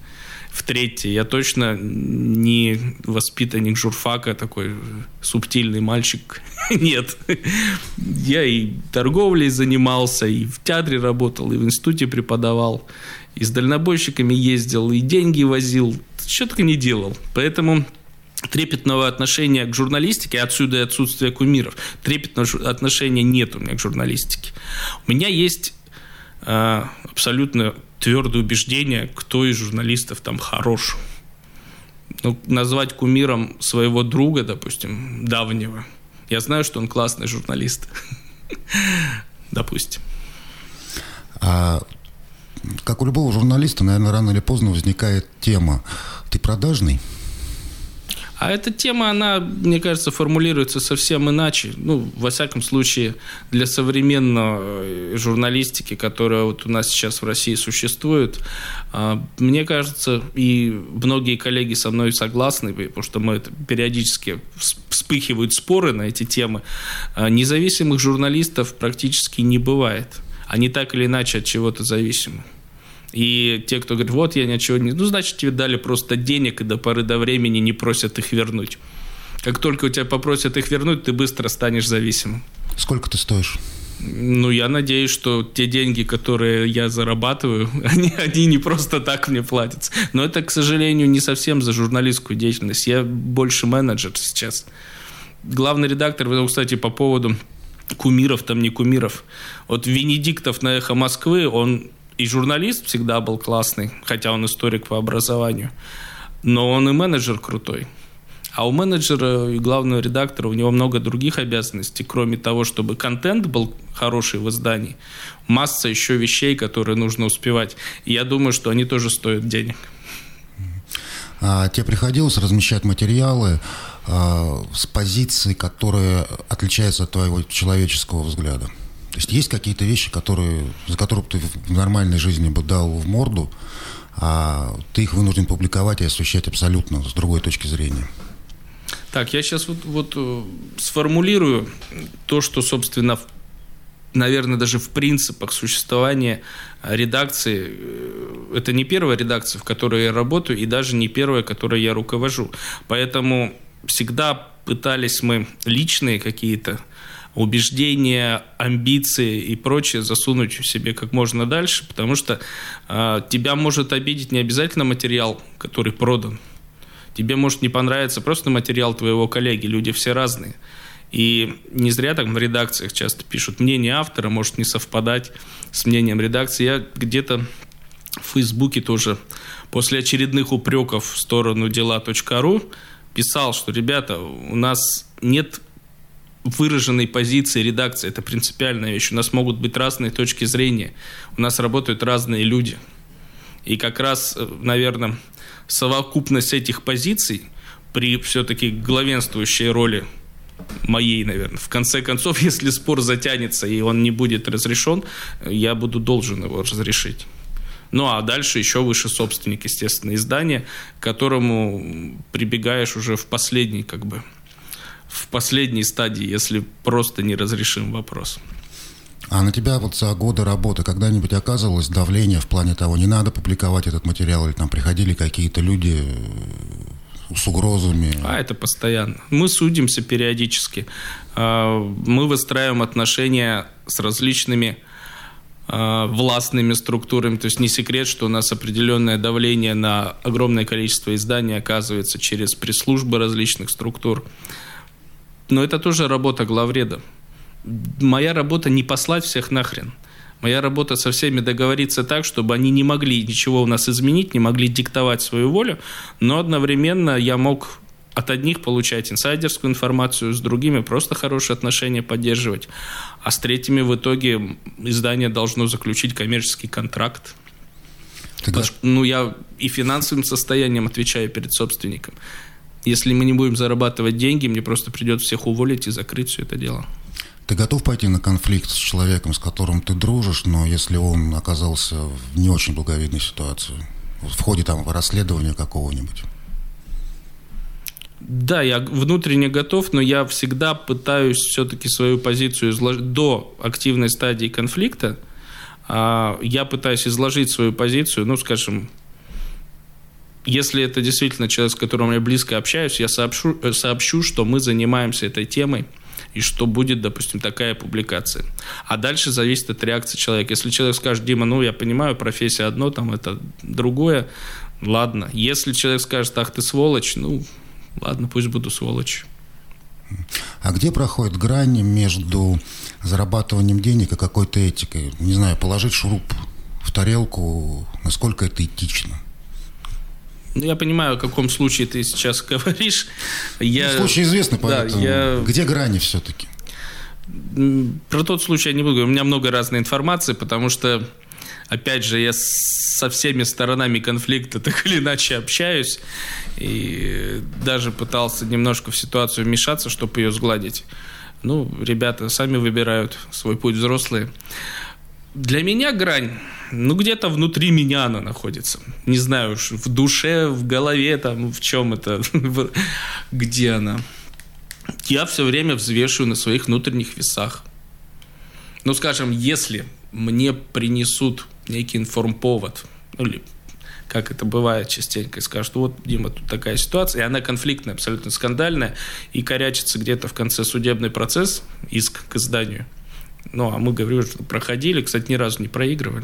в-третьих, я точно не воспитанник журфака, такой субтильный мальчик. Нет. Я и торговлей занимался, и в театре работал, и в институте преподавал, и с дальнобойщиками ездил, и деньги возил. Что только не делал. Поэтому трепетного отношения к журналистике, отсюда и отсутствие кумиров, трепетного отношения нет у меня к журналистике. У меня есть э, абсолютно твердое убеждение, кто из журналистов там хорош. Ну, назвать кумиром своего друга, допустим, давнего, я знаю, что он классный журналист. Допустим.
А, как у любого журналиста, наверное, рано или поздно возникает тема: ты продажный?
А эта тема, она, мне кажется, формулируется совсем иначе. Ну, во всяком случае, для современной журналистики, которая вот у нас сейчас в России существует, мне кажется, и многие коллеги со мной согласны, потому что мы это периодически вспыхивают споры на эти темы, независимых журналистов практически не бывает. Они так или иначе от чего-то зависимы. И те, кто говорит, вот я ничего не... Ну, значит, тебе дали просто денег, и до поры до времени не просят их вернуть. Как только у тебя попросят их вернуть, ты быстро станешь зависимым.
Сколько ты стоишь?
Ну, я надеюсь, что те деньги, которые я зарабатываю, они, они не просто так мне платятся. Но это, к сожалению, не совсем за журналистскую деятельность. Я больше менеджер сейчас. Главный редактор, кстати, по поводу кумиров, там не кумиров. Вот Венедиктов на «Эхо Москвы», он... И журналист всегда был классный, хотя он историк по образованию, но он и менеджер крутой. А у менеджера и главного редактора у него много других обязанностей, кроме того, чтобы контент был хороший в издании, масса еще вещей, которые нужно успевать. И я думаю, что они тоже стоят денег.
А тебе приходилось размещать материалы а, с позиции, которые отличаются от твоего человеческого взгляда? То есть есть какие-то вещи, которые, за которые ты в нормальной жизни бы дал в морду, а ты их вынужден публиковать и освещать абсолютно с другой точки зрения?
Так, я сейчас вот, вот сформулирую то, что, собственно, наверное, даже в принципах существования редакции, это не первая редакция, в которой я работаю, и даже не первая, которой я руковожу. Поэтому всегда пытались мы личные какие-то убеждения, амбиции и прочее засунуть в себе как можно дальше, потому что э, тебя может обидеть не обязательно материал, который продан. Тебе может не понравиться просто материал твоего коллеги, люди все разные. И не зря так в редакциях часто пишут, мнение автора может не совпадать с мнением редакции. Я где-то в Фейсбуке тоже после очередных упреков в сторону дела точка ру писал, что, ребята, у нас нет выраженной позиции редакции. Это принципиальная вещь. У нас могут быть разные точки зрения. У нас работают разные люди. И как раз, наверное, совокупность этих позиций при все-таки главенствующей роли моей, наверное, в конце концов, если спор затянется и он не будет разрешен, я буду должен его разрешить. Ну, а дальше еще выше собственник, естественно, издания, к которому прибегаешь уже в последний, как бы, в последней стадии, если просто не разрешим вопрос.
А на тебя вот за годы работы когда-нибудь оказывалось давление в плане того, не надо публиковать этот материал, или там приходили какие-то люди с угрозами?
А это постоянно. Мы судимся периодически. Мы выстраиваем отношения с различными властными структурами. То есть не секрет, что у нас определенное давление на огромное количество изданий оказывается через пресс-службы различных структур. Но это тоже работа главреда. Моя работа не послать всех нахрен. Моя работа со всеми договориться так, чтобы они не могли ничего у нас изменить, не могли диктовать свою волю, но одновременно я мог от одних получать инсайдерскую информацию, с другими просто хорошие отношения поддерживать, а с третьими в итоге издание должно заключить коммерческий контракт. Потому что, ну, я и финансовым состоянием отвечаю перед собственником. Если мы не будем зарабатывать деньги, мне просто придется всех уволить и закрыть все это дело.
Ты готов пойти на конфликт с человеком, с которым ты дружишь, но если он оказался в не очень благовидной ситуации, в ходе там расследования какого-нибудь?
Да, я внутренне готов, но я всегда пытаюсь все-таки свою позицию изложить до активной стадии конфликта. Я пытаюсь изложить свою позицию, ну, скажем, если это действительно человек, с которым я близко общаюсь, я сообщу, сообщу, что мы занимаемся этой темой, и что будет, допустим, такая публикация. А дальше зависит от реакции человека. Если человек скажет: Дима, ну, я понимаю, профессия одно, там это другое, ладно. Если человек скажет: ах ты сволочь, ну, ладно, пусть буду сволочь.
А где проходит грань между зарабатыванием денег и какой-то этикой? Не знаю, положить шуруп в тарелку, насколько это этично?
Ну, я понимаю, о каком случае ты сейчас говоришь. Я...
Ну, случай известный, поэтому
да, я...
где грани все-таки?
Про тот случай я не буду говорить. У меня много разной информации, потому что, опять же, я со всеми сторонами конфликта так или иначе общаюсь. И даже пытался немножко в ситуацию вмешаться, чтобы ее сгладить. Ну, ребята сами выбирают свой путь, взрослые. Для меня грань, ну, где-то внутри меня она находится. Не знаю уж, в душе, в голове, там, в чем это, где она. Я все время взвешиваю на своих внутренних весах. Ну, скажем, если мне принесут некий информповод, ну, или как это бывает частенько, и скажут: вот, Дима, тут такая ситуация, и она конфликтная, абсолютно скандальная, и корячится где-то в конце судебный процесс, иск к изданию. Ну, а мы, говорю, что проходили, кстати, ни разу не проигрывали.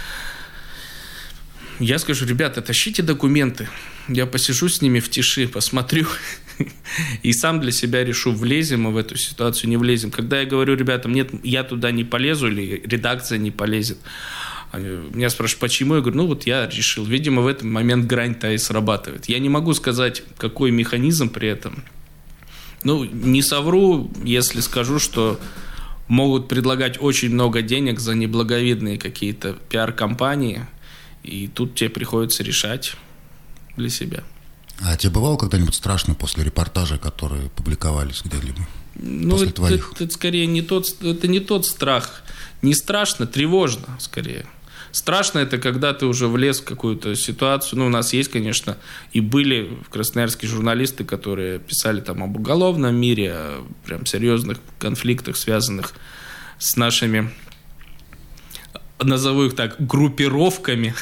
Я скажу: ребята, тащите документы, я посижу с ними в тиши, посмотрю, и сам для себя решу, влезем мы в эту ситуацию, не влезем. Когда я говорю ребятам: нет, я туда не полезу, или редакция не полезет, меня спрашивают: почему? Я говорю: ну, вот я решил. Видимо, в этот момент грань-то и срабатывает. Я не могу сказать, какой механизм при этом. Ну, не совру, если скажу, что могут предлагать очень много денег за неблаговидные какие-то пиар-компании, и тут тебе приходится решать для себя. А
тебе бывало когда-нибудь страшно после репортажей, которые публиковались где-либо?
Ну, после это, твоих? Это, это скорее не тот, это не тот страх. Не страшно, тревожно скорее. Страшно — это когда ты уже влез в какую-то ситуацию. Ну, у нас есть, конечно, и были в Красноярске журналисты, которые писали там об уголовном мире, о прям серьезных конфликтах, связанных с нашими, назову их так, группировками.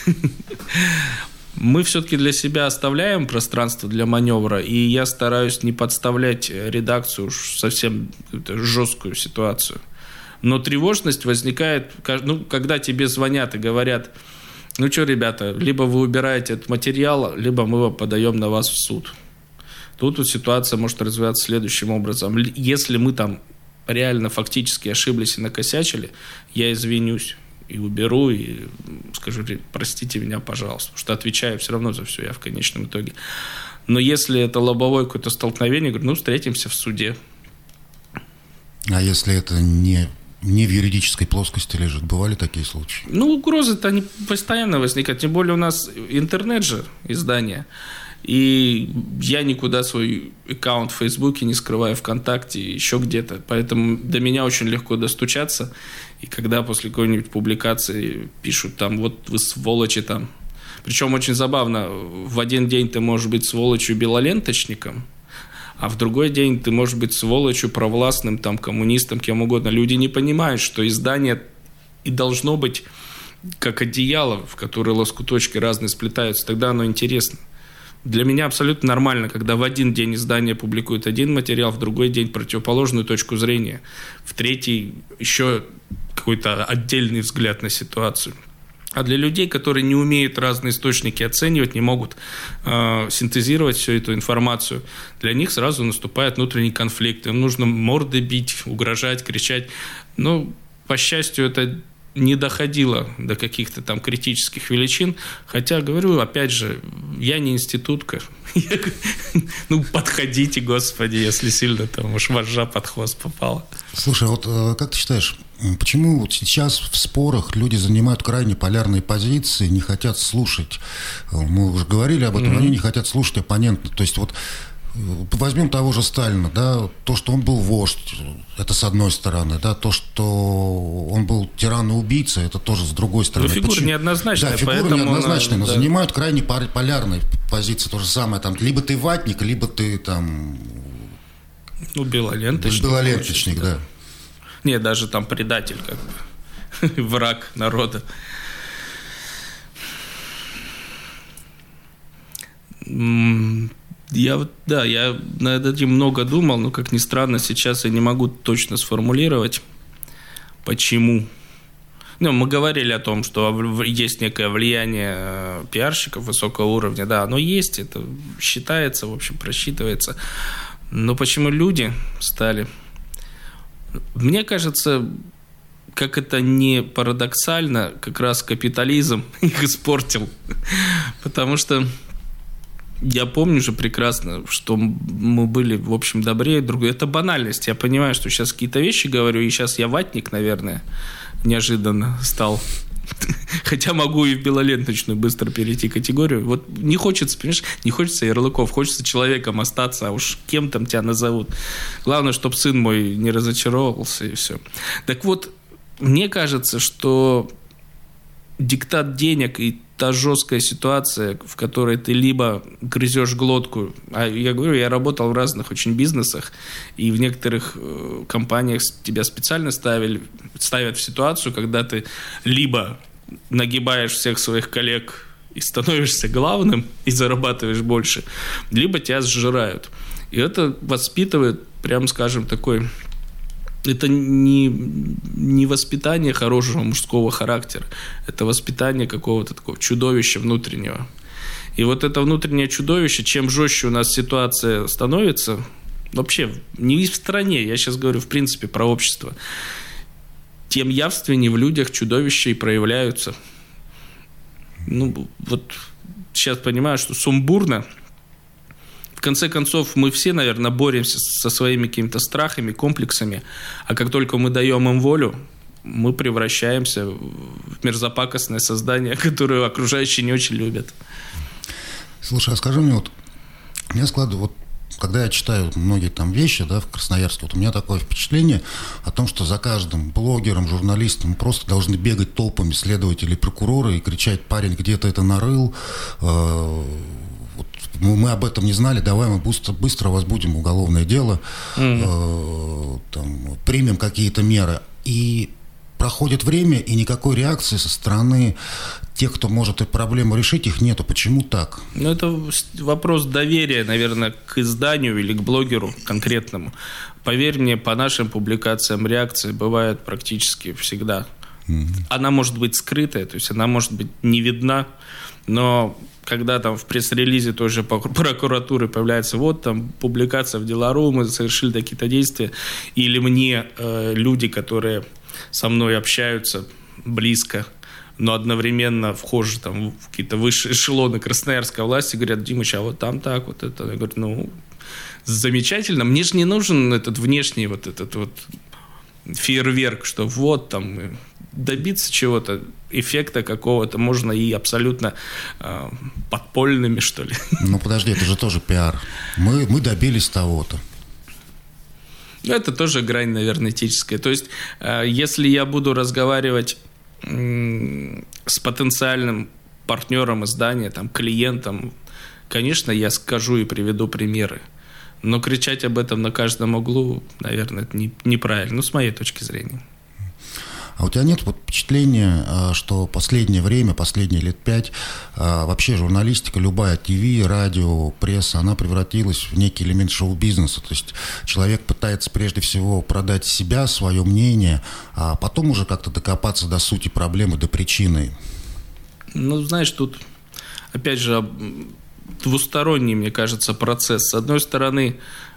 Мы все-таки для себя оставляем пространство для маневра, и я стараюсь не подставлять редакцию в совсем жесткую ситуацию. Но тревожность возникает, ну, когда тебе звонят и говорят: ну что, ребята, либо вы убираете этот материал, либо мы подаем на вас в суд. Тут вот ситуация может развиваться следующим образом. Если мы там реально фактически ошиблись и накосячили, я извинюсь и уберу, и скажу: простите меня, пожалуйста, потому что отвечаю все равно за все я в конечном итоге. Но если это лобовое какое-то столкновение, говорю: ну, встретимся в суде.
А если это не... не в юридической плоскости лежит? Бывали такие случаи?
Ну, угрозы-то они постоянно возникают. Тем более у нас интернет же, издание. И я никуда свой аккаунт в Фейсбуке не скрываю, ВКонтакте, еще где-то. Поэтому до меня очень легко достучаться. И когда после какой-нибудь публикации пишут там: вот вы сволочи там. Причем очень забавно. В один день ты можешь быть сволочью-белоленточником, а в другой день ты можешь быть сволочью, провластным, там, коммунистом, кем угодно. Люди не понимают, что издание и должно быть как одеяло, в которое лоскуточки разные сплетаются. Тогда оно интересно. Для меня абсолютно нормально, когда в один день издание публикует один материал, в другой день противоположную точку зрения, в третий еще какой-то отдельный взгляд на ситуацию. А для людей, которые не умеют разные источники оценивать, не могут э, синтезировать всю эту информацию, для них сразу наступает внутренний конфликт. Им нужно морды бить, угрожать, кричать. Но, по счастью, это не доходило до каких-то там критических величин. Хотя, говорю, опять же, я не институтка. Ну, подходите, Господи, если сильно там уж вожжа под хвост попала.
Слушай, вот как ты считаешь, почему вот сейчас в спорах люди занимают крайне полярные позиции, не хотят слушать, мы уже говорили об этом, mm-hmm. они не хотят слушать оппонента. То есть вот возьмем того же Сталина, да, то, что он был вождь, это с одной стороны, да, то, что он был тиран и убийца, это тоже с другой стороны.
Но фигура Почему? неоднозначная.
Да, фигура неоднозначная, но да. занимают крайне полярные позиции, то же самое, там, либо ты ватник, либо ты там...
Ну, белоленточник.
Белоленточник, да.
Нет, даже там предатель, как бы, враг народа. Я вот, да, я над этим много думал, но, как ни странно, сейчас я не могу точно сформулировать, почему. Ну, мы говорили о том, что есть некое влияние пиарщиков высокого уровня, да, оно есть, это считается, в общем, просчитывается. Но почему люди стали? Мне кажется, как это не парадоксально, как раз капитализм их испортил. Потому что я помню же прекрасно, что мы были, в общем, добрее друг другу. Это банальность. Я понимаю, что сейчас какие-то вещи говорю, и сейчас я ватник, наверное, неожиданно стал. Хотя могу и в белоленточную быстро перейти категорию. Вот не хочется, понимаешь, не хочется ярлыков, хочется человеком остаться, а уж кем там тебя назовут. Главное, чтобы сын мой не разочаровывался, и все. Так вот, мне кажется, что диктат денег и та жесткая ситуация, в которой ты либо грызешь глотку, а я говорю, я работал в разных очень бизнесах, и в некоторых э, компаниях тебя специально ставили, ставят в ситуацию, когда ты либо нагибаешь всех своих коллег и становишься главным, и зарабатываешь больше, либо тебя сжирают. И это воспитывает, прям скажем, такой... Это не, не воспитание хорошего мужского характера, это воспитание какого-то такого чудовища внутреннего. И вот это внутреннее чудовище, чем жестче у нас ситуация становится, вообще не в стране, я сейчас говорю в принципе про общество, тем явственнее в людях чудовища и проявляются. Ну, вот сейчас понимаю, что сумбурно. В конце концов, мы все, наверное, боремся со своими какими-то страхами, комплексами, а как только мы даем им волю, мы превращаемся в мерзопакостное создание, которое окружающие не очень любят.
Слушай, а скажи мне, вот, я складываю, вот, когда я читаю многие там вещи, да, в Красноярске, вот у меня такое впечатление о том, что за каждым блогером, журналистом просто должны бегать толпами следователи, прокуроры и кричать: парень где-то это нарыл, э- мы об этом не знали, давай мы быстро, быстро возбудим уголовное дело, mm-hmm. э, там, примем какие-то меры. И проходит время, и никакой реакции со стороны тех, кто может эту проблему решить, их нету. Почему так?
Ну, это вопрос доверия, наверное, к изданию или к блогеру конкретному. Поверь мне, по нашим публикациям реакции бывают практически всегда. Mm-hmm. Она может быть скрытая, то есть она может быть не видна, но когда там в пресс-релизе той же прокуратуры появляется вот там публикация в Делару, мы совершили такие-то действия, или мне э, люди, которые со мной общаются близко, но одновременно вхожи там в какие-то высшие эшелоны красноярской власти, говорят: Димыч, а вот там так, вот это. Я говорю: ну, замечательно, мне же не нужен этот внешний вот этот вот фейерверк, что вот там добиться чего-то, эффекта какого-то можно и абсолютно э, подпольными, что ли.
Ну, подожди, это же тоже пиар. Мы, мы добились того-то.
Это тоже грань, наверное, этическая. То есть, э, если я буду разговаривать э, с потенциальным партнером издания, там, клиентом, конечно, я скажу и приведу примеры. Но кричать об этом на каждом углу, наверное, это не, неправильно, ну, с моей точки зрения.
А у тебя нет вот впечатления, что последнее время, последние лет пять, вообще журналистика, любая ТВ, радио, пресса, она превратилась в некий элемент шоу-бизнеса? То есть человек пытается прежде всего продать себя, свое мнение, а потом уже как-то докопаться до сути проблемы, до причины.
Ну, знаешь, тут, опять же, двусторонний, мне кажется, процесс. С одной стороны,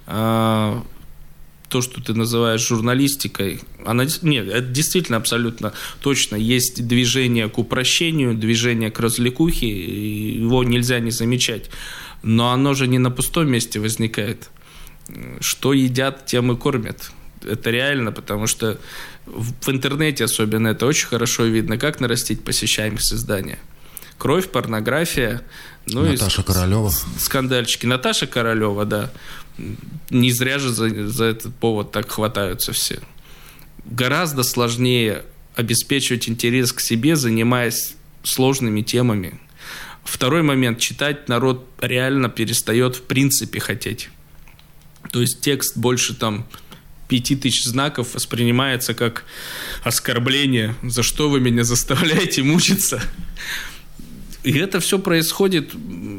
то, что ты называешь журналистикой, она, нет, это действительно абсолютно точно. Есть движение к упрощению, движение к развлекухе, его нельзя не замечать. Но оно же не на пустом месте возникает. Что едят, тем и кормят. Это реально, потому что в интернете особенно это очень хорошо видно, как нарастить посещаемость издания. Кровь, порнография. Ну,
Наташа
и
Королева.
Скандальчики. Наташа Королева, да. Не зря же за, за этот повод так хватаются все. Гораздо сложнее обеспечивать интерес к себе, занимаясь сложными темами. Второй момент. Читать народ реально перестает в принципе хотеть. То есть текст больше там пяти тысяч знаков воспринимается как оскорбление. За что вы меня заставляете мучиться? И это все происходит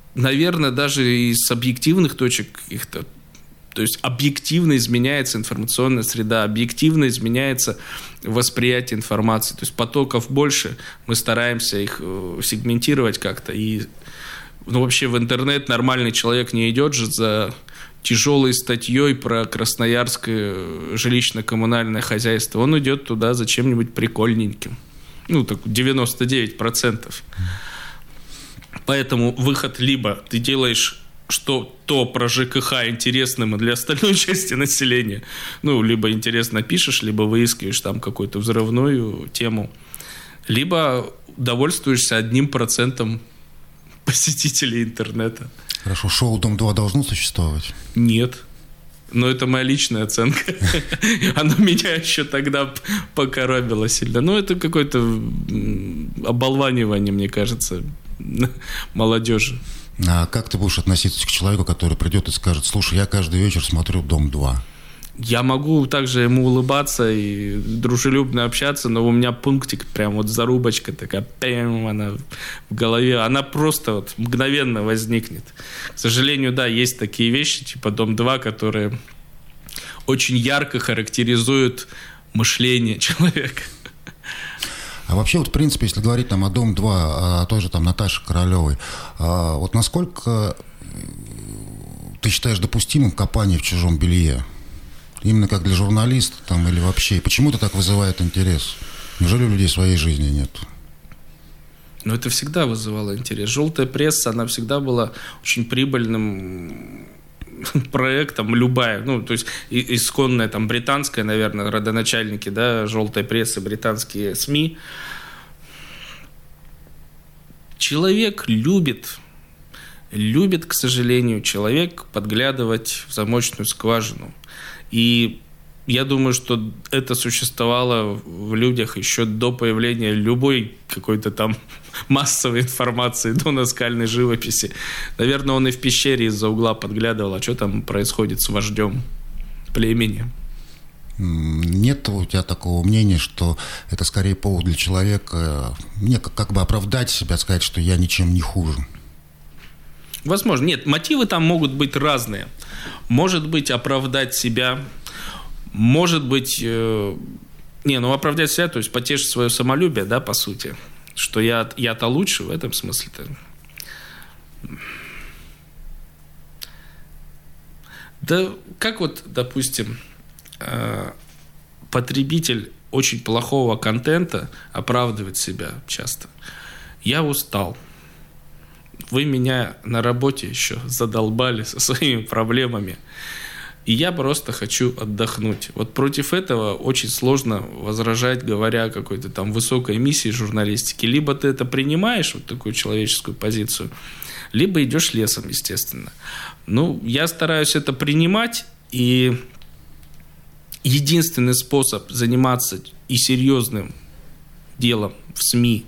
наверное, даже и с объективных точек каких-то, то есть объективно изменяется информационная среда, объективно изменяется восприятие информации. То есть потоков больше, мы стараемся их сегментировать как-то. И ну, вообще в интернет нормальный человек не идет же за тяжелой статьей про красноярское жилищно-коммунальное хозяйство. Он идет туда за чем-нибудь прикольненьким. Ну, так девяносто девять процентов. Поэтому выход либо ты делаешь что то про ЖКХ интересным и для остальной части населения, ну, либо интересно пишешь, либо выискиваешь там какую-то взрывную тему, либо довольствуешься одним процентом посетителей интернета.
Хорошо, шоу «Дом-два» должно существовать?
Нет. Но это моя личная оценка. Оно меня еще тогда покоробило сильно. Ну, это какое-то оболванивание, мне кажется, молодежи.
А как ты будешь относиться к человеку, который придет и скажет: слушай, я каждый вечер смотрю «Дом-два»?
Я могу также ему улыбаться и дружелюбно общаться, но у меня пунктик, прям вот зарубочка такая, пэм, она в голове, она просто вот мгновенно возникнет. К сожалению, да, есть такие вещи, типа «Дом-два», которые очень ярко характеризуют мышление человека.
А вообще, вот, в принципе, если говорить там о «Дом-два», о той же там Наташе Королевой, вот насколько ты считаешь допустимым копание в чужом белье? Именно как для журналиста там или вообще? Почему это так вызывает интерес? Неужели у людей своей жизни нет?
Ну, это всегда вызывало интерес. Желтая пресса, она всегда была очень прибыльным проектом, любая, ну, то есть исконная там британская, наверное, родоначальники, да, желтой прессы, британские СМИ. Человек любит, любит, к сожалению, человек подглядывать в замочную скважину. И я думаю, что это существовало в людях еще до появления любой какой-то там массовой информации, до наскальной живописи. Наверное, он и в пещере из-за угла подглядывал, а что там происходит с вождем племени.
Нет у тебя такого мнения, что это скорее повод для человека, не, как, как бы оправдать себя, сказать, что я ничем не хуже?
Возможно. Нет, мотивы там могут быть разные. Может быть, оправдать себя, может быть, э, не, ну оправдать себя, то есть потешить свое самолюбие, да, по сути, что я, я-то лучше в этом смысле-то. Да, как вот, допустим, э, потребитель очень плохого контента оправдывает себя часто. Я устал. Вы меня на работе еще задолбали со своими проблемами. И я просто хочу отдохнуть. Вот против этого очень сложно возражать, говоря о какой-то там высокой миссии журналистики. Либо ты это принимаешь, вот такую человеческую позицию, либо идешь лесом, естественно. Ну, я стараюсь это принимать, и единственный способ заниматься и серьезным делом в СМИ,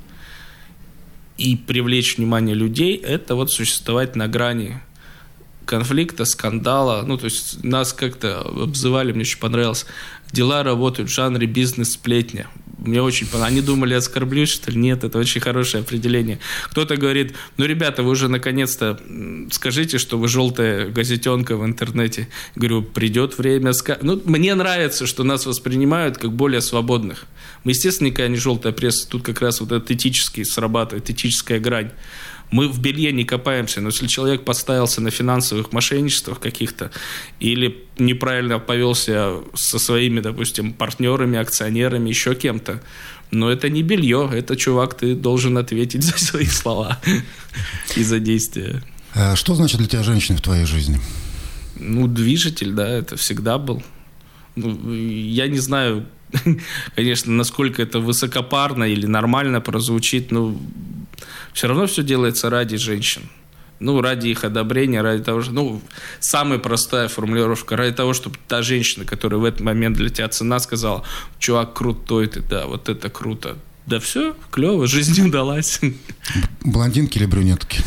и привлечь внимание людей, это вот существовать на грани конфликта, скандала. Ну, то есть нас как-то обзывали, мне очень понравилось, дела работают в жанре бизнес-сплетня. Мне очень понравилось. Они думали, оскорблюсь, что ли? Нет, это очень хорошее определение. Кто-то говорит: ну, ребята, вы уже наконец-то скажите, что вы желтая газетенка в интернете. Говорю, придет время. Ска... Ну, мне нравится, что нас воспринимают как более свободных. Мы, естественно, никакая не желтая пресса. Тут как раз вот этот этический срабатывает, этическая грань. Мы в белье не копаемся, но если человек подставился на финансовых мошенничествах каких-то или неправильно повелся со своими, допустим, партнерами, акционерами, еще кем-то, но это не белье, это, чувак, ты должен ответить за свои слова и за действия.
А что значит для тебя женщина в твоей жизни?
Ну, движитель, да, это всегда был. Ну, я не знаю, конечно, насколько это высокопарно или нормально прозвучит, но все равно все делается ради женщин. Ну, ради их одобрения, ради того, что... Ну, самая простая формулировка. Ради того, чтобы та женщина, которая в этот момент для тебя цена, сказала: чувак, крутой ты, да, вот это круто. Да все, клево, жизнь удалась.
Блондинки или брюнетки?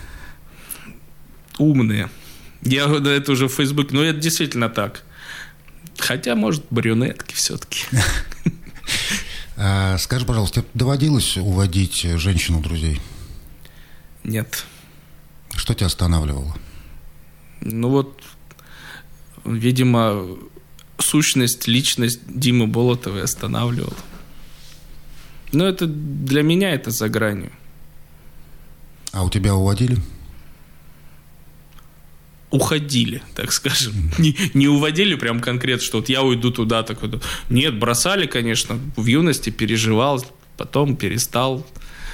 Умные. Я, да, это уже в Фейсбуке. Но это действительно так. Хотя, может, брюнетки все-таки.
Скажи, пожалуйста, тебе доводилось уводить женщину друзей?
Нет.
Что тебя останавливало?
Ну вот, видимо, сущность, личность Димы Болотова останавливала. Но это для меня это за гранью.
А у тебя уводили?
Уходили, так скажем. Не, не уводили прям конкретно, что вот я уйду туда, так вот. Нет, бросали, конечно. В юности переживал, потом перестал.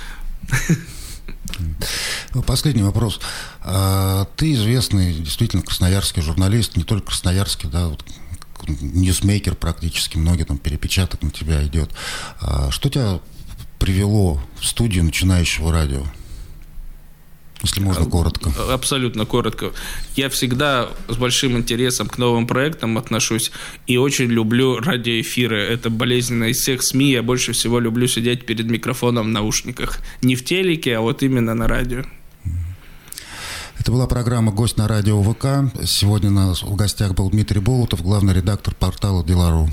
Последний вопрос. Ты известный действительно красноярский журналист, не только красноярский, да, вот, ньюсмейкер практически, многие там перепечаток на тебя идет. Что тебя привело в студию начинающего радио? Если можно, коротко.
Абсолютно коротко. Я всегда с большим интересом к новым проектам отношусь и очень люблю радиоэфиры. Это болезненно из всех СМИ. Я больше всего люблю сидеть перед микрофоном в наушниках. Не в телеке, а вот именно на радио.
Это была программа «Гость на радио ВК». Сегодня у нас в гостях был Дмитрий Болотов, главный редактор портала «Дела.ру».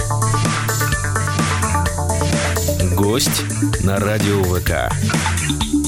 Гость на радио ВК.